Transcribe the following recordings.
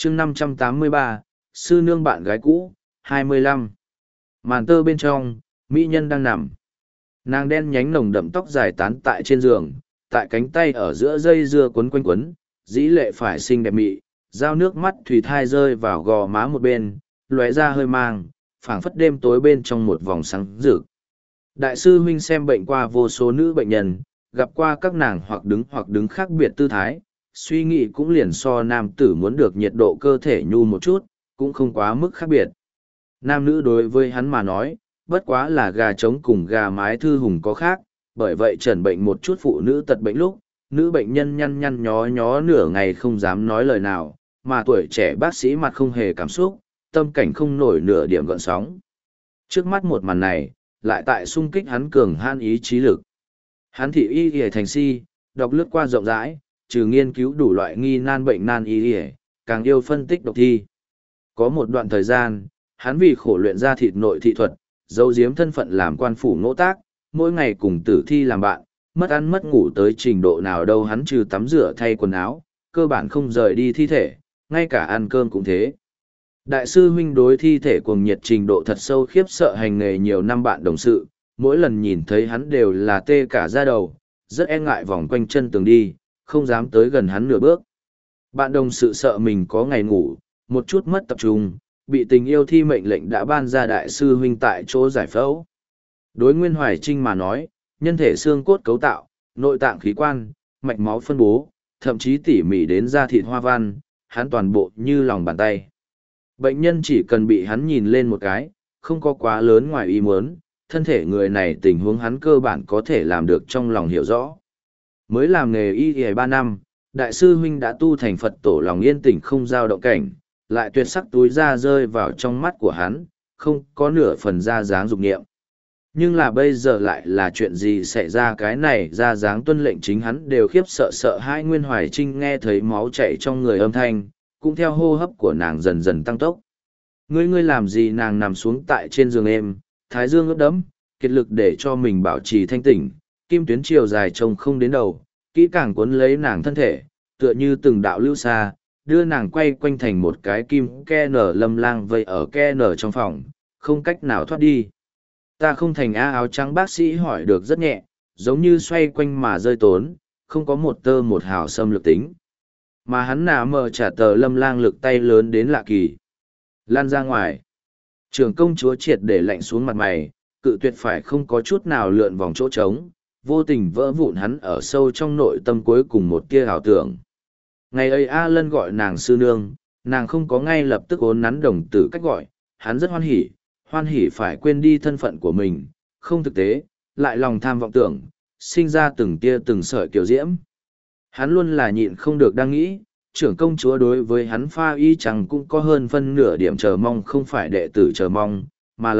chương 583, sư nương bạn gái cũ, 25. Màn tơ bên trong, mỹ nhân đang nằm. Nàng đen nhánh nồng đậm tóc dài tán tại trên giường, tại cánh tay ở giữa dây dưa quấn quanh quấn, dĩ lệ phải xinh đẹp mị, dao nước mắt thủy thai rơi vào gò má một bên, lóe ra hơi mang, phảng phất đêm tối bên trong một vòng sáng rực. Đại sư huynh xem bệnh qua vô số nữ bệnh nhân, gặp qua các nàng hoặc đứng khác biệt tư thái, suy nghĩ cũng liền so nam tử muốn được nhiệt độ cơ thể nhu một chút, cũng không quá mức khác biệt. Nam nữ đối với hắn mà nói, bất quá là gà trống cùng gà mái thư hùng có khác, bởi vậy chẩn bệnh một chút phụ nữ tật bệnh lúc, nữ bệnh nhân nhăn nhăn nhó nhó nửa ngày không dám nói lời nào, mà tuổi trẻ bác sĩ mặt không hề cảm xúc, tâm cảnh không nổi nửa điểm gợn sóng. Trước mắt một màn này, lại tại xung kích hắn cường han ý chí lực. Hắn thị y y thành si, đọc lướt qua rộng rãi, trừ nghiên cứu đủ loại nghi nan bệnh nan y y, càng yêu phân tích độc thi. Có một đoạn thời gian, hắn vì khổ luyện ra thịt nội thị thuật, giấu giếm thân phận làm quan phủ ngỗ tác, mỗi ngày cùng tử thi làm bạn, mất ăn mất ngủ tới trình độ nào đâu hắn trừ tắm rửa thay quần áo, cơ bản không rời đi thi thể, ngay cả ăn cơm cũng thế. Đại sư huynh đối thi thể cuồng nhiệt trình độ thật sâu khiếp sợ hành nghề nhiều năm bạn đồng sự, mỗi lần nhìn thấy hắn đều là tê cả da đầu, rất e ngại vòng quanh chân tường đi, không dám tới gần hắn nửa bước. Bạn đồng sự sợ mình có ngày ngủ, một chút mất tập trung, bị tình yêu thi mệnh lệnh đã ban ra đại sư huynh tại chỗ giải phẫu. Đối Nguyên Hoài Trinh mà nói, nhân thể xương cốt cấu tạo, nội tạng khí quan, mạch máu phân bố, thậm chí tỉ mỉ đến da thịt hoa văn, hắn toàn bộ như lòng bàn tay. Bệnh nhân chỉ cần bị hắn nhìn lên một cái, không có quá lớn ngoài ý muốn, thân thể người này tình huống hắn cơ bản có thể làm được trong lòng hiểu rõ. Mới làm nghề y y 3 năm, đại sư huynh đã tu thành Phật tổ lòng yên tĩnh không dao động cảnh, lại tuyệt sắc túi da rơi vào trong mắt của hắn, không có nửa phần da dáng dục nghiệm. Nhưng là bây giờ lại là chuyện gì xảy ra, cái này ra dáng tuân lệnh chính hắn đều khiếp sợ sợ hai. Nguyên Hoài Trinh nghe thấy máu chảy trong người âm thanh, cũng theo hô hấp của nàng dần dần tăng tốc. Ngươi làm gì? Nàng nằm xuống tại trên giường êm, thái dương ướt đẫm, kiệt lực để cho mình bảo trì thanh tỉnh, kim tuyến chiều dài trông không đến đầu, kỹ càng cuốn lấy nàng thân thể, tựa như từng đạo lưu xa, đưa nàng quay quanh thành một cái kim ke nở lâm lang vây ở ke nở trong phòng, không cách nào thoát đi. Ta không thành á. Áo trắng bác sĩ hỏi được rất nhẹ, giống như xoay quanh mà rơi tốn, không có một tơ một hào xâm lược tính. Mà hắn nà mờ trả tờ lâm lang lực tay lớn đến lạ kỳ. Lan ra ngoài. Trưởng công chúa triệt để lạnh xuống mặt mày, cự tuyệt phải không có chút nào lượn vòng chỗ trống, vô tình vỡ vụn hắn ở sâu trong nội tâm cuối cùng một tia ảo tưởng. Ngày ấy A Lân gọi nàng sư nương, nàng không có ngay lập tức ốn nắn đồng tử cách gọi, hắn rất hoan hỉ phải quên đi thân phận của mình, không thực tế, lại lòng tham vọng tưởng, sinh ra từng tia từng sợi kiều diễm. Hắn luôn là nhịn không được đang nghĩ, trưởng công chúa đối với hắn pha y chẳng cũng có hơn phân nửa điểm chờ mong, không phải đệ tử chờ mong, mà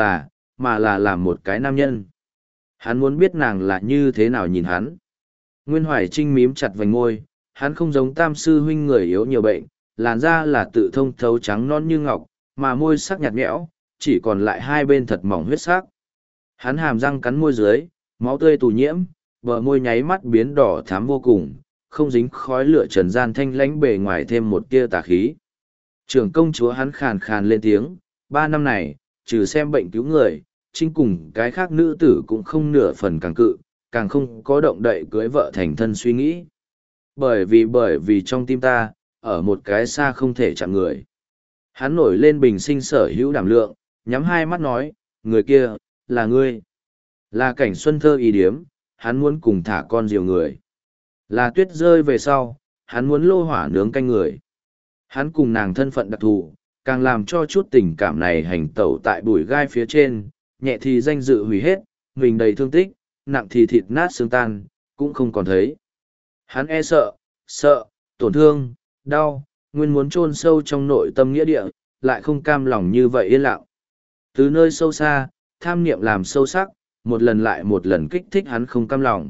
là làm một cái nam nhân. Hắn muốn biết nàng là như thế nào nhìn hắn. Nguyên Hoài Trinh mím chặt vành môi, hắn không giống tam sư huynh người yếu nhiều bệnh, làn da là tự thông thấu trắng non như ngọc, mà môi sắc nhạt nhẽo, chỉ còn lại hai bên thật mỏng huyết sắc. Hắn hàm răng cắn môi dưới, máu tươi tù nhiễm, bờ môi nháy mắt biến đỏ thắm vô cùng, không dính khói lửa trần gian thanh lãnh bề ngoài thêm một tia tà khí. Trưởng công chúa hắn khàn khàn lên tiếng, 3 năm này, trừ xem bệnh cứu người, Trinh cùng cái khác nữ tử cũng không nửa phần càng cự, càng không có động đậy cưới vợ thành thân suy nghĩ. Bởi vì trong tim ta, ở một cái xa không thể chạm người. Hắn nổi lên bình sinh sở hữu đảm lượng, nhắm hai mắt nói, người kia, là ngươi. Là Cảnh Xuân thơ y điếm, hắn muốn cùng thả con diều người. Là tuyết rơi về sau, hắn muốn lô hỏa nướng canh người. Hắn cùng nàng thân phận đặc thù, càng làm cho chút tình cảm này hành tẩu tại bụi gai phía trên, nhẹ thì danh dự hủy hết, mình đầy thương tích, nặng thì thịt nát xương tan, cũng không còn thấy. Hắn e sợ, tổn thương, đau, nguyên muốn chôn sâu trong nội tâm nghĩa địa, lại không cam lòng như vậy yên lặng. Từ nơi sâu xa, tham niệm làm sâu sắc, một lần lại một lần kích thích hắn không cam lòng.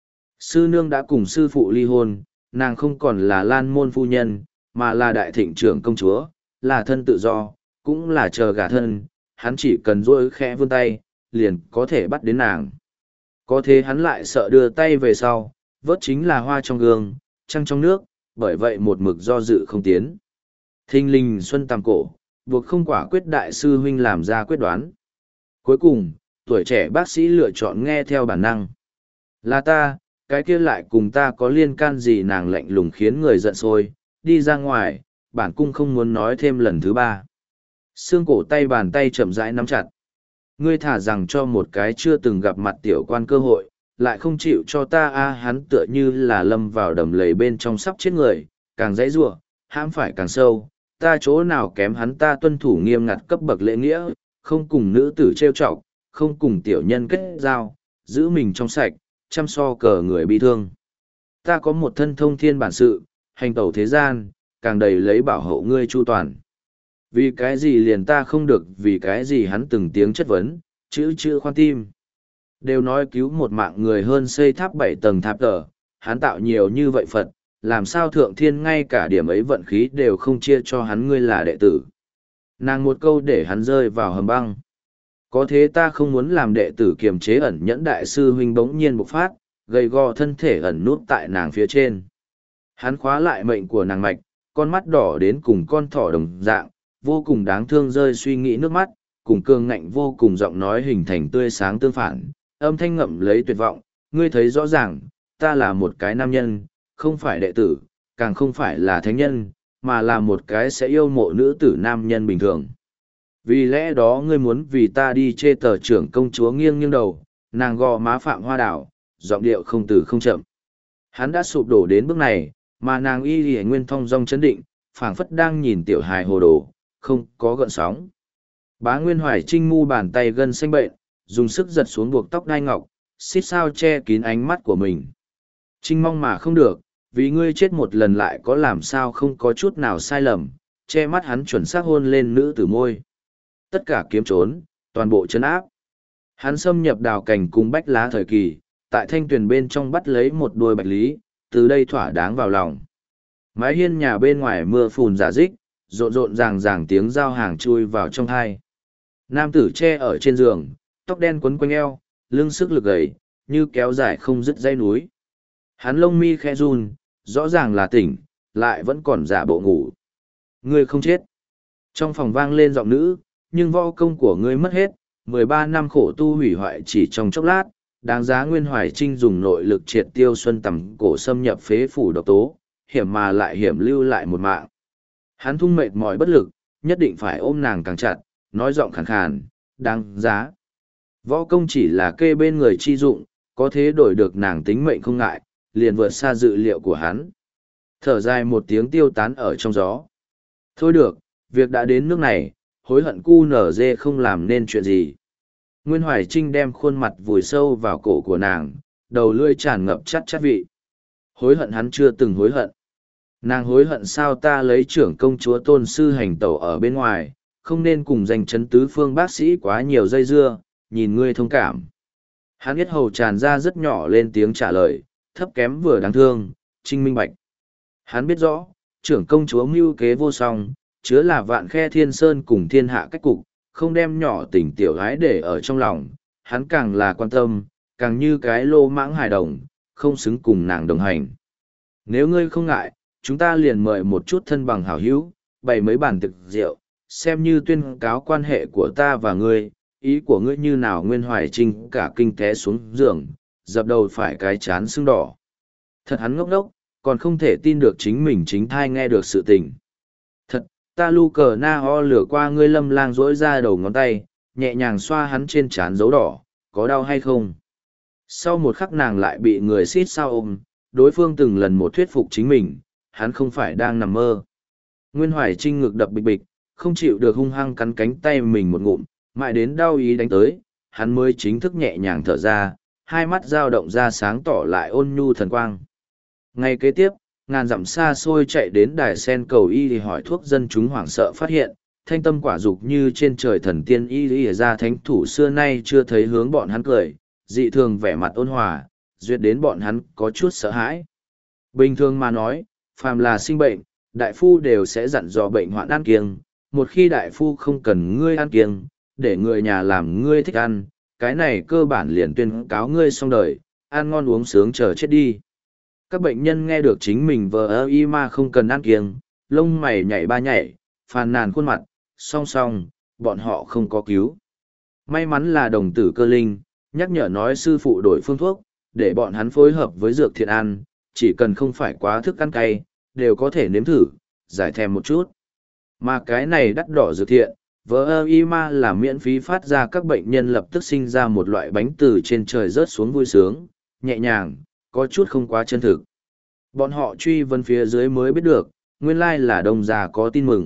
Sư nương đã cùng sư phụ ly hôn, nàng không còn là Lan môn phu nhân, mà là đại thịnh trưởng công chúa, là thân tự do, cũng là chờ gả thân, hắn chỉ cần duỗi khẽ vươn tay, liền có thể bắt đến nàng. Có thế hắn lại sợ đưa tay về sau, vớt chính là hoa trong gương, trăng trong nước, bởi vậy một mực do dự không tiến. Thinh linh xuân tầm cổ, buộc không quả quyết đại sư huynh làm ra quyết đoán. Cuối cùng, tuổi trẻ bác sĩ lựa chọn nghe theo bản năng. Là ta, cái kia lại cùng ta có liên can gì, nàng lạnh lùng khiến người giận sôi, đi ra ngoài, bản cung không muốn nói thêm lần thứ ba. Xương cổ tay bàn tay chậm rãi nắm chặt. Ngươi thả rằng cho một cái chưa từng gặp mặt tiểu quan cơ hội, lại không chịu cho ta hắn tựa như là lâm vào đầm lầy bên trong sắp chết người, càng dãy giụa, hãm phải càng sâu, ta chỗ nào kém hắn, ta tuân thủ nghiêm ngặt cấp bậc lễ nghĩa, không cùng nữ tử trêu chọc, không cùng tiểu nhân kết giao, giữ mình trong sạch, chăm so cờ người bị thương. Ta có một thân thông thiên bản sự, hành tẩu thế gian, càng đầy lấy bảo hộ ngươi chu toàn. Vì cái gì liền ta không được, vì cái gì hắn từng tiếng chất vấn, chữ khoan tim. Đều nói cứu một mạng người hơn xây tháp 7 tầng tháp tờ, hắn tạo nhiều như vậy Phật, làm sao thượng thiên ngay cả điểm ấy vận khí đều không chia cho hắn, ngươi là đệ tử. Nàng một câu để hắn rơi vào hầm băng. Có thế ta không muốn làm đệ tử kiềm chế ẩn nhẫn, đại sư huynh bỗng nhiên bộc phát, gầy gò thân thể ẩn nút tại nàng phía trên. Hắn khóa lại mệnh của nàng mạch, con mắt đỏ đến cùng con thỏ đồng dạng, vô cùng đáng thương, rơi suy nghĩ nước mắt, cùng cương ngạnh vô cùng giọng nói hình thành tươi sáng tương phản, âm thanh ngậm lấy tuyệt vọng. Ngươi thấy rõ ràng, ta là một cái nam nhân, không phải đệ tử, càng không phải là thánh nhân, mà là một cái sẽ yêu mộ nữ tử nam nhân bình thường. Vì lẽ đó ngươi muốn vì ta đi chê tờ trưởng công chúa, nghiêng nghiêng đầu, nàng gò má Phạm Hoa Đảo, giọng điệu không từ không chậm. Hắn đã sụp đổ đến bước này, mà nàng y lìa nguyên thong dong chấn định, phảng phất đang nhìn tiểu hài hồ đồ, không có gợn sóng. Bá Nguyên Hoài Trinh mu bàn tay gân xanh bệnh, dùng sức giật xuống buộc tóc đai ngọc, xít sao che kín ánh mắt của mình. Trinh mong mà không được, vì ngươi chết một lần lại có làm sao không có chút nào sai lầm, che mắt hắn chuẩn xác hôn lên nữ tử môi. Tất cả kiếm trốn, toàn bộ chấn áp. Hắn xâm nhập đào cảnh cùng bách lá thời kỳ, tại thanh tuyền bên trong bắt lấy một đuôi bạch lý, từ đây thỏa đáng vào lòng. Mái hiên nhà bên ngoài mưa phùn giả dích, rộn rộn ràng ràng tiếng giao hàng chui vào trong thai. Nam tử che ở trên giường, tóc đen quấn quanh eo, lưng sức lực gầy, như kéo dài không dứt dây núi. Hắn lông mi khẽ run, rõ ràng là tỉnh, lại vẫn còn giả bộ ngủ. Ngươi không chết. Trong phòng vang lên giọng nữ, nhưng võ công của ngươi mất hết, 13 năm khổ tu hủy hoại chỉ trong chốc lát, đáng giá Nguyên Hoài Trinh dùng nội lực triệt tiêu xuân tầm cổ xâm nhập phế phủ độc tố, hiểm mà lại hiểm lưu lại một mạng. Hắn thung mệt mỏi bất lực, nhất định phải ôm nàng càng chặt, nói giọng khàn khàn, đáng giá. Võ công chỉ là kê bên người chi dụng, có thế đổi được nàng tính mệnh không ngại, liền vượt xa dự liệu của hắn. Thở dài một tiếng tiêu tán ở trong gió. Thôi được, việc đã đến nước này, hối hận cu nở dê không làm nên chuyện gì. Nguyên Hoài Trinh đem khuôn mặt vùi sâu vào cổ của nàng, đầu lưỡi tràn ngập chát chát vị. Hối hận hắn chưa từng hối hận. Nàng hối hận sao ta lấy trưởng công chúa tôn sư hành tẩu ở bên ngoài, không nên cùng danh chấn tứ phương bác sĩ quá nhiều dây dưa, nhìn ngươi thông cảm. Hắn biết hầu tràn ra rất nhỏ lên tiếng trả lời, thấp kém vừa đáng thương, Trinh minh bạch. Hắn biết rõ, trưởng công chúa mưu kế vô song, chứa là vạn khe thiên sơn cùng thiên hạ cách cục, không đem nhỏ tình tiểu gái để ở trong lòng, hắn càng là quan tâm, càng như cái lô mãng hài đồng, không xứng cùng nàng đồng hành. Nếu ngươi không ngại, chúng ta liền mời một chút thân bằng hảo hữu, bày mấy bàn thực rượu, xem như tuyên cáo quan hệ của ta và ngươi, ý của ngươi như nào. Nguyên Hoài Trinh cả kinh té xuống giường, dập đầu phải cái chán sưng đỏ. Thật hắn ngốc đốc, còn không thể tin được chính mình chính thai nghe được sự tình. Thật, ta lu cờ na ho lửa qua. Ngươi lâm lang rỗi ra đầu ngón tay, nhẹ nhàng xoa hắn trên trán dấu đỏ, có đau hay không? Sau một khắc nàng lại bị người xít sao ôm, đối phương từng lần một thuyết phục chính mình, hắn không phải đang nằm mơ. Nguyên Hoài Trinh ngực đập bịch bịch, không chịu được hung hăng cắn cánh tay mình một ngụm, mãi đến đau ý đánh tới, hắn mới chính thức nhẹ nhàng thở ra, hai mắt dao động ra sáng tỏ lại ôn nhu thần quang. Ngay kế tiếp, ngàn dặm xa xôi chạy đến đài sen cầu y thì hỏi thuốc, dân chúng hoảng sợ phát hiện, thanh tâm quả dục như trên trời thần tiên y lý ra thánh thủ xưa nay chưa thấy hướng bọn hắn cười, dị thường vẻ mặt ôn hòa, duyệt đến bọn hắn có chút sợ hãi. Bình thường mà nói, phàm là sinh bệnh, đại phu đều sẽ dặn dò bệnh hoạn ăn kiêng, một khi đại phu không cần ngươi ăn kiêng, để người nhà làm ngươi thích ăn, cái này cơ bản liền tuyên cáo ngươi xong đời, ăn ngon uống sướng chờ chết đi. Các bệnh nhân nghe được chính mình vờ ơ y mà không cần ăn kiêng, lông mày nhảy ba nhảy, phàn nàn khuôn mặt, song song, bọn họ không có cứu. May mắn là đồng tử cơ linh, nhắc nhở nói sư phụ đổi phương thuốc, để bọn hắn phối hợp với dược thiện ăn, chỉ cần không phải quá thức ăn cay, đều có thể nếm thử, giải thèm một chút. Mà cái này đắt đỏ dược thiện, vỡ y ma là miễn phí phát ra các bệnh nhân lập tức sinh ra một loại bánh từ trên trời rớt xuống vui sướng, nhẹ nhàng, có chút không quá chân thực. Bọn họ truy vấn phía dưới mới biết được, nguyên lai là đông già có tin mừng.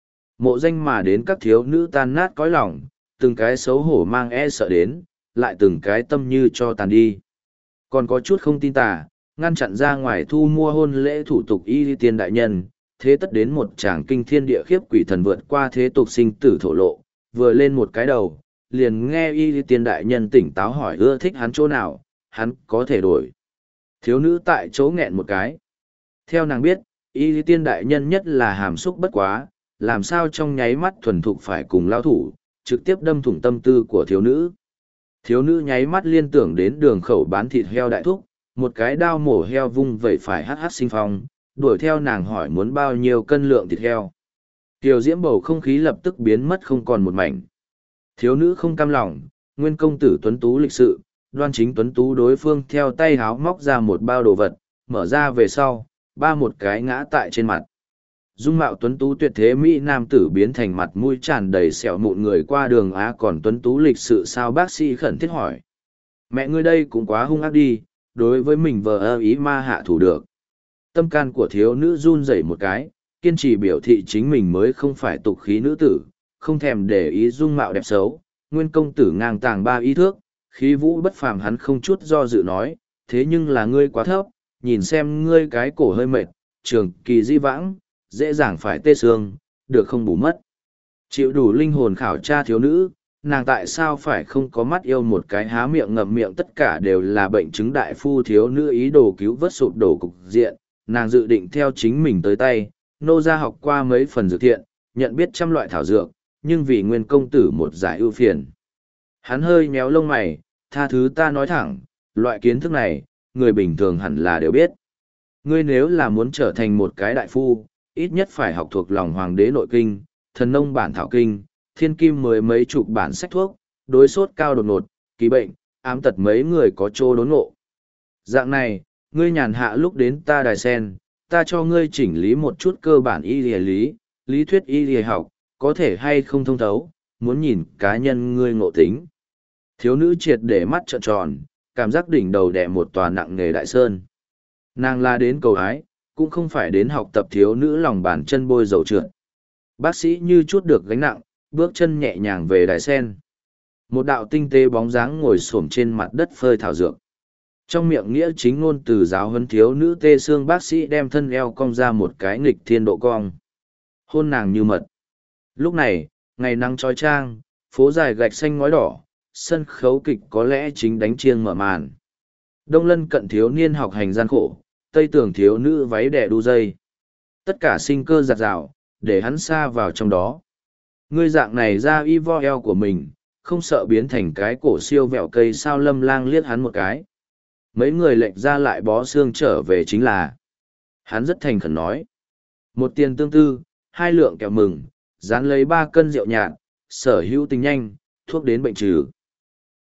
Mộ danh mà đến các thiếu nữ tan nát cõi lòng, từng cái xấu hổ mang e sợ đến, lại từng cái tâm như cho tàn đi. Còn có chút không tin tà, ngăn chặn ra ngoài thu mua hôn lễ thủ tục y tiên đại nhân, thế tất đến một tràng kinh thiên địa khiếp quỷ thần vượt qua thế tục sinh tử thổ lộ, vừa lên một cái đầu, liền nghe y tiên đại nhân tỉnh táo hỏi ưa thích hắn chỗ nào, hắn có thể đổi. Thiếu nữ tại chỗ nghẹn một cái. Theo nàng biết, y tiên đại nhân nhất là hàm xúc bất quá, làm sao trong nháy mắt thuần thục phải cùng lao thủ, trực tiếp đâm thủng tâm tư của thiếu nữ. Thiếu nữ nháy mắt liên tưởng đến đường khẩu bán thịt heo đại thúc, một cái đao mổ heo vung vẩy phải hát sinh phong, đuổi theo nàng hỏi muốn bao nhiêu cân lượng thịt heo. Kiều diễm bầu không khí lập tức biến mất không còn một mảnh. Thiếu nữ không cam lòng, nguyên công tử tuấn tú lịch sự, đoan chính tuấn tú đối phương theo tay háo móc ra một bao đồ vật, mở ra về sau, ba một cái ngã tại trên mặt. Dung mạo tuấn tú tuyệt thế Mỹ nam tử biến thành mặt mũi tràn đầy sẹo mụn người qua đường á còn tuấn tú lịch sự sao bác sĩ khẩn thiết hỏi. Mẹ ngươi đây cũng quá hung ác đi, đối với mình vờ ý ma hạ thủ được. Tâm can của thiếu nữ run rẩy một cái, kiên trì biểu thị chính mình mới không phải tục khí nữ tử, không thèm để ý dung mạo đẹp xấu. Nguyên công tử ngang tàng ba ý thước, khí vũ bất phàm hắn không chút do dự nói, thế nhưng là ngươi quá thấp, nhìn xem ngươi cái cổ hơi mệt, trường kỳ di vãng, dễ dàng phải tê xương, được không bù mất. Chịu đủ linh hồn khảo tra thiếu nữ, nàng tại sao phải không có mắt yêu một cái há miệng ngậm miệng tất cả đều là bệnh chứng đại phu thiếu nữ ý đồ cứu vớt sụp đổ cục diện, nàng dự định theo chính mình tới tay, nô ra học qua mấy phần dược thiện, nhận biết trăm loại thảo dược, nhưng vì nguyên công tử một giải ưu phiền. Hắn hơi méo lông mày, tha thứ ta nói thẳng, loại kiến thức này, người bình thường hẳn là đều biết. Ngươi nếu là muốn trở thành một cái đại phu, ít nhất phải học thuộc lòng hoàng đế nội kinh, thần nông bản thảo kinh, thiên kim mới mấy chục bản sách thuốc, đối sốt cao đột ngột, kỳ bệnh, ám tật mấy người có chỗ đốn ngộ. Dạng này, ngươi nhàn hạ lúc đến ta đài sen, ta cho ngươi chỉnh lý một chút cơ bản y lý, lý thuyết y lý học, có thể hay không thông thấu, muốn nhìn cá nhân ngươi ngộ tính. Thiếu nữ triệt để mắt trợn tròn, cảm giác đỉnh đầu đè một tòa nặng nề đại sơn. Nàng la đến cầu ái, cũng không phải đến học tập thiếu nữ lòng bàn chân bôi dầu trượt. Bác sĩ như chút được gánh nặng, bước chân nhẹ nhàng về đài sen. Một đạo tinh tế bóng dáng ngồi xổm trên mặt đất phơi thảo dược. Trong miệng nghĩa chính ngôn từ giáo huấn thiếu nữ tê xương bác sĩ đem thân eo cong ra một cái nghịch thiên độ cong. Hôn nàng như mật. Lúc này, ngày nắng trói trang, phố dài gạch xanh ngói đỏ, sân khấu kịch có lẽ chính đánh chiêng mở màn. Đông lân cận thiếu niên học hành gian khổ, tây tưởng thiếu nữ váy đẻ đu dây. Tất cả sinh cơ giặt rào, để hắn xa vào trong đó. Ngươi dạng này ra y vo eo của mình, không sợ biến thành cái cổ siêu vẹo cây sao lâm lang liếc hắn một cái. Mấy người lệch ra lại bó xương trở về chính là. Hắn rất thành khẩn nói. Một tiền tương tư, 2 lượng kẹo mừng, dán lấy 3 cân rượu nhạt, sở hữu tình nhanh, thuốc đến bệnh trừ.